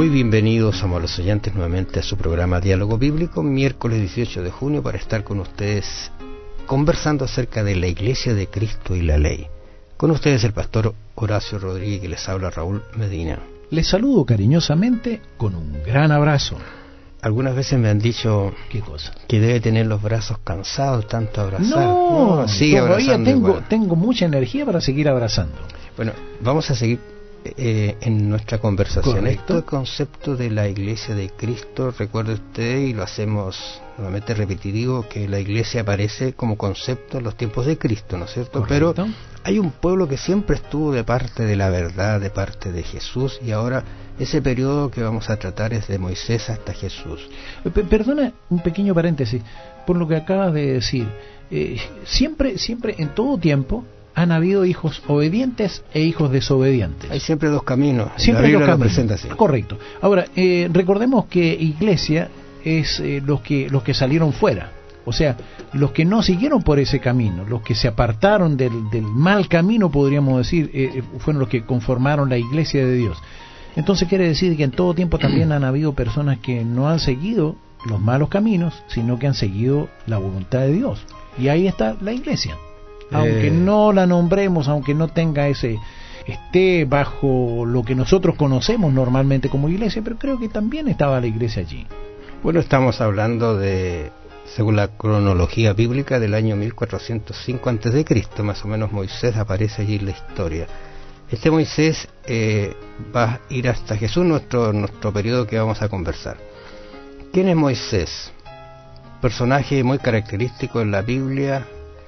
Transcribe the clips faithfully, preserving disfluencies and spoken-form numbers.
Muy bienvenidos, amables oyentes, nuevamente a su programa Diálogo Bíblico, miércoles dieciocho de junio, para estar con ustedes conversando acerca de la Iglesia de Cristo y la Ley. Con ustedes el pastor Horacio Rodríguez, que les habla Raúl Medina. Les saludo cariñosamente con un gran abrazo. Algunas veces me han dicho ¿Qué cosa? Que debe tener los brazos cansados tanto abrazar. No, no sigue todavía tengo, igual. tengo mucha energía para seguir abrazando. Bueno, vamos a seguir eh, en nuestra conversación. Correcto. Este concepto de la Iglesia de Cristo, recuerde usted, y lo hacemos nuevamente repetitivo, que la Iglesia aparece como concepto en los tiempos de Cristo, ¿no es cierto? Correcto. Pero hay un pueblo que siempre estuvo de parte de la verdad, de parte de Jesús, y ahora ese periodo que vamos a tratar es de Moisés hasta Jesús. P- Perdona un pequeño paréntesis por lo que acabas de decir. Eh, siempre, siempre, en todo tiempo, han habido hijos obedientes e hijos desobedientes. Hay siempre dos caminos. Siempre la hay dos Biblia lo caminos. presenta así. Correcto. Ahora, eh, recordemos que iglesia es eh, los que los que salieron fuera. O sea, los que no siguieron por ese camino, los que se apartaron del, del mal camino, podríamos decir, eh, fueron los que conformaron la iglesia de Dios. Entonces quiere decir que en todo tiempo también han habido personas que no han seguido los malos caminos, sino que han seguido la voluntad de Dios. Y ahí está la iglesia. Aunque Eh... no la nombremos, aunque no tenga ese, esté bajo lo que nosotros conocemos normalmente como iglesia, pero creo que también estaba la iglesia allí. Bueno, estamos hablando de, según la cronología bíblica, del año mil cuatrocientos cinco antes de Cristo, más o menos. Moisés aparece allí en la historia. Este Moisés eh, va a ir hasta Jesús, nuestro, nuestro periodo que vamos a conversar. ¿Quién es Moisés? Personaje muy característico en la Biblia,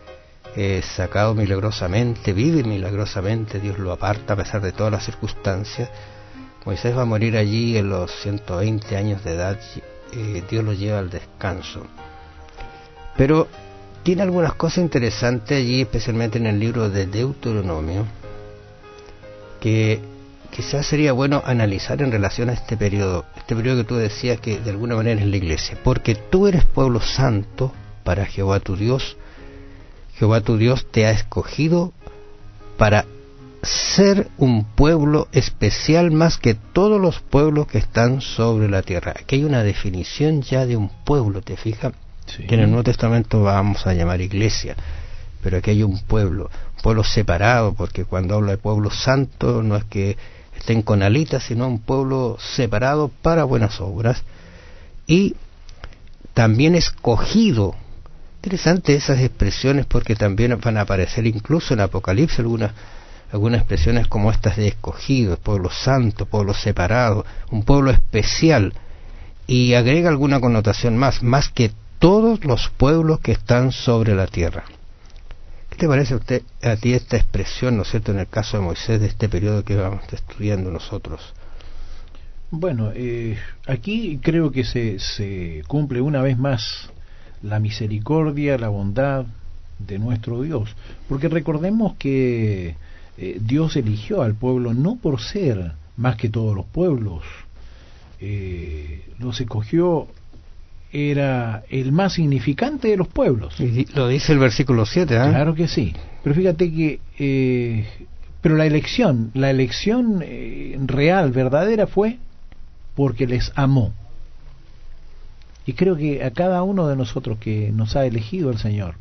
eh, sacado milagrosamente, vive milagrosamente, Dios lo aparta a pesar de todas las circunstancias. Moisés va a morir allí en los ciento veinte años de edad, eh, Dios lo lleva al descanso. Pero tiene algunas cosas interesantes allí, especialmente en el libro de Deuteronomio, que quizás sería bueno analizar en relación a este periodo, este periodo que tú decías que de alguna manera es la iglesia, porque tú eres pueblo santo para Jehová tu Dios. Jehová tu Dios te ha escogido para ser un pueblo especial más que todos los pueblos que están sobre la tierra. Aquí hay una definición ya de un pueblo, ¿te fijas? Sí. Que en el Nuevo Testamento vamos a llamar iglesia, pero aquí hay un pueblo, un pueblo separado, porque cuando habla de pueblo santo no es que estén con alitas, sino un pueblo separado para buenas obras, y también escogido. Interesante esas expresiones, porque también van a aparecer incluso en Apocalipsis algunas algunas expresiones como estas de escogido, pueblo santo, pueblo separado, un pueblo especial, y agrega alguna connotación más, más que todos los pueblos que están sobre la tierra. ¿Qué te parece a usted, a ti esta expresión, ¿no es cierto?, en el caso de Moisés, de este periodo que vamos estudiando nosotros? Bueno, eh, aquí creo que se, se cumple una vez más la misericordia, la bondad de nuestro Dios, porque recordemos que eh, Dios eligió al pueblo no por ser más que todos los pueblos, eh, los escogió, era el más significante de los pueblos. Y lo dice el versículo siete, ¿eh? Claro que sí, pero fíjate que eh, pero la elección la elección eh, real, verdadera, fue porque les amó. Y creo que a cada uno de nosotros que nos ha elegido el Señor,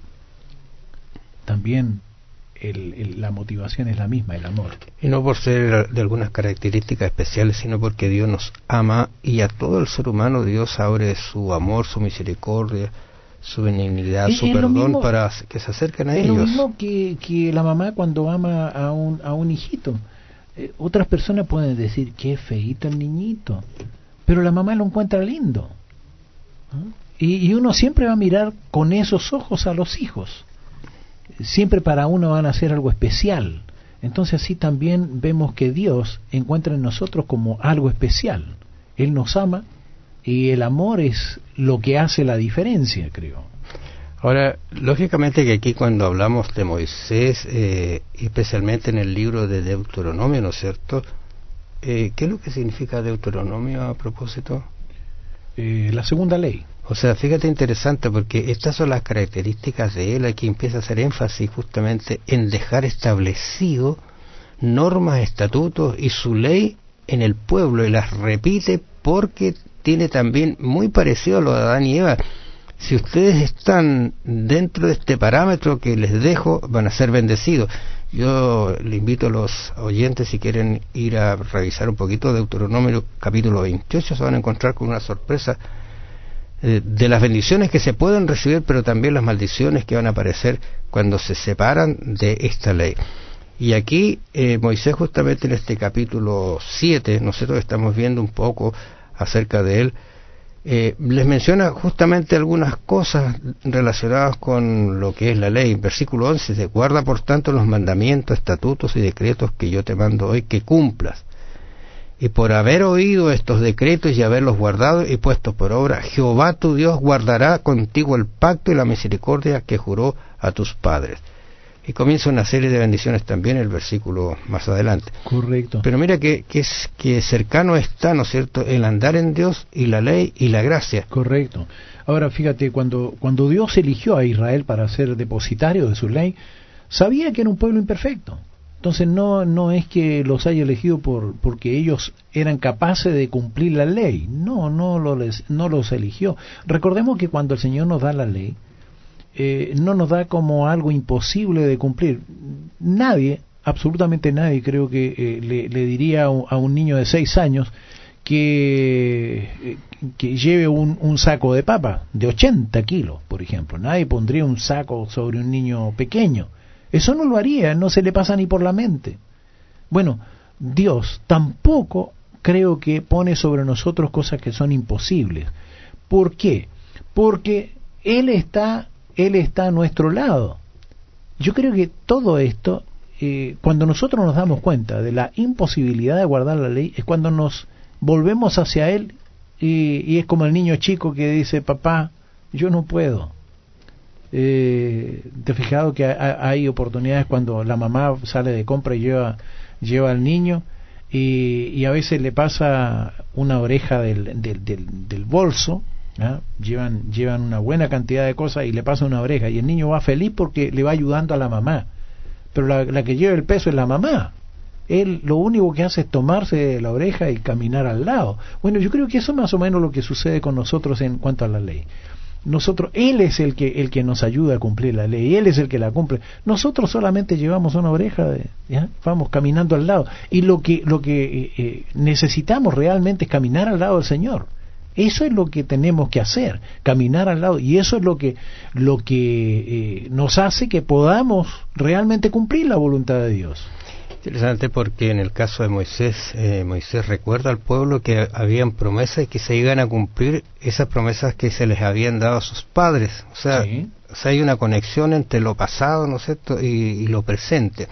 también el, el, la motivación es la misma, el amor. Y no por ser de algunas características especiales, sino porque Dios nos ama, y a todo el ser humano Dios abre su amor, su misericordia, su benignidad, es, su es perdón mismo, para que se acerquen a es ellos. Es lo mismo que, que la mamá cuando ama a un, a un hijito. Eh, otras personas pueden decir, qué feíto el niñito, pero la mamá lo encuentra lindo. Y, y uno siempre va a mirar con esos ojos a los hijos. Siempre para uno van a hacer algo especial. Entonces así también vemos que Dios encuentra en nosotros como algo especial. Él nos ama, y el amor es lo que hace la diferencia, creo. Ahora, lógicamente que aquí cuando hablamos de Moisés, eh, especialmente en el libro de Deuteronomio, ¿no es cierto? Eh, ¿Qué es lo que significa Deuteronomio a propósito? Eh, la segunda ley. O sea, fíjate, interesante, porque estas son las características de él. Aquí empieza a hacer énfasis justamente en dejar establecido normas, estatutos y su ley en el pueblo, y las repite porque tiene también muy parecido a lo de Adán y Eva. Si ustedes están dentro de este parámetro que les dejo, van a ser bendecidos. Yo le invito a los oyentes, si quieren ir a revisar un poquito de Deuteronomio capítulo veintiocho, se van a encontrar con una sorpresa eh, de las bendiciones que se pueden recibir, pero también las maldiciones que van a aparecer cuando se separan de esta ley. Y aquí eh, Moisés, justamente en este capítulo siete, nosotros estamos viendo un poco acerca de él, Eh, les menciona justamente algunas cosas relacionadas con lo que es la ley. Versículo once dice: guarda por tanto los mandamientos, estatutos y decretos que yo te mando hoy, que cumplas. Y por haber oído estos decretos y haberlos guardado y puesto por obra, Jehová tu Dios guardará contigo el pacto y la misericordia que juró a tus padres. Y comienza una serie de bendiciones también el versículo más adelante. Correcto. Pero mira que, que, es, que cercano está, ¿no es cierto?, el andar en Dios y la ley y la gracia. Correcto. Ahora fíjate, cuando, cuando Dios eligió a Israel para ser depositario de su ley, sabía que era un pueblo imperfecto. Entonces no, no es que los haya elegido por, porque ellos eran capaces de cumplir la ley. No, no, lo les, no los eligió. Recordemos que cuando el Señor nos da la ley, Eh, no nos da como algo imposible de cumplir. Nadie, absolutamente nadie, creo que eh, le, le diría a un, a un niño de seis años que, eh, que lleve un, un saco de papa de ochenta kilos, por ejemplo. Nadie pondría un saco sobre un niño pequeño. Eso no lo haría, no se le pasa ni por la mente. Bueno, Dios tampoco creo que pone sobre nosotros cosas que son imposibles. ¿Por qué? Porque Él está Él está a nuestro lado. Yo creo que todo esto, eh, cuando nosotros nos damos cuenta de la imposibilidad de guardar la ley, es cuando nos volvemos hacia Él y, y es como el niño chico que dice: papá, yo no puedo. Eh, ¿Te has fijado que ha, hay oportunidades cuando la mamá sale de compra y lleva, lleva al niño y, y a veces le pasa una oreja del, del, del, del bolso? ¿Ah? Llevan, llevan una buena cantidad de cosas y le pasa una oreja y el niño va feliz porque le va ayudando a la mamá, pero la, la que lleva el peso es la mamá. Él lo único que hace es tomarse la oreja y caminar al lado. Bueno, yo creo que eso es más o menos lo que sucede con nosotros en cuanto a la ley. Nosotros, Él es el que el que nos ayuda a cumplir la ley, Él es el que la cumple. Nosotros solamente llevamos una oreja, de, ¿ya? Vamos caminando al lado, y lo que lo que eh, eh, necesitamos realmente es caminar al lado del Señor. Eso es lo que tenemos que hacer, caminar al lado, y eso es lo que lo que eh, nos hace que podamos realmente cumplir la voluntad de Dios. Interesante, porque en el caso de Moisés, eh, Moisés recuerda al pueblo que habían promesas y que se iban a cumplir esas promesas que se les habían dado a sus padres. O sea, sí. o sea hay una conexión entre lo pasado, ¿no es cierto?, y, y lo presente.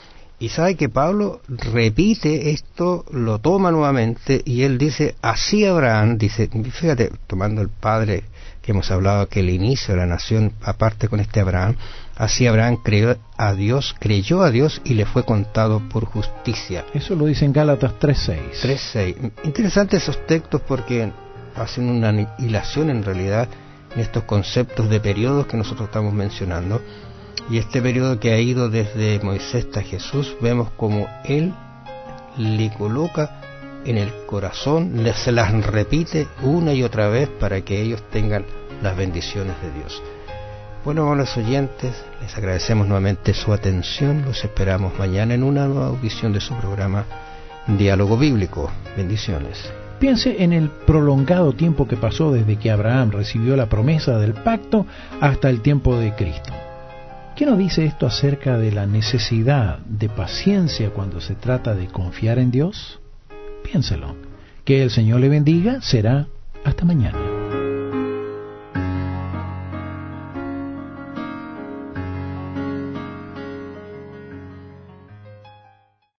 Y sabe que Pablo repite esto, lo toma nuevamente, y él dice: así Abraham, dice, fíjate, tomando el padre que hemos hablado, que el inicio de la nación, aparte con este Abraham, así Abraham creyó a Dios, creyó a Dios y le fue contado por justicia. Eso lo dice en Gálatas tres seis. tres seis. Interesantes esos textos porque hacen una hilación en realidad en estos conceptos de periodos que nosotros estamos mencionando. Y este periodo que ha ido desde Moisés hasta Jesús, vemos como Él le coloca en el corazón, se las repite una y otra vez para que ellos tengan las bendiciones de Dios. Bueno, amables oyentes, les agradecemos nuevamente su atención. Los esperamos mañana en una nueva audición de su programa Diálogo Bíblico. Bendiciones. Piense en el prolongado tiempo que pasó desde que Abraham recibió la promesa del pacto hasta el tiempo de Cristo. ¿Qué nos dice esto acerca de la necesidad de paciencia cuando se trata de confiar en Dios? Piénselo. Que el Señor le bendiga. Será hasta mañana.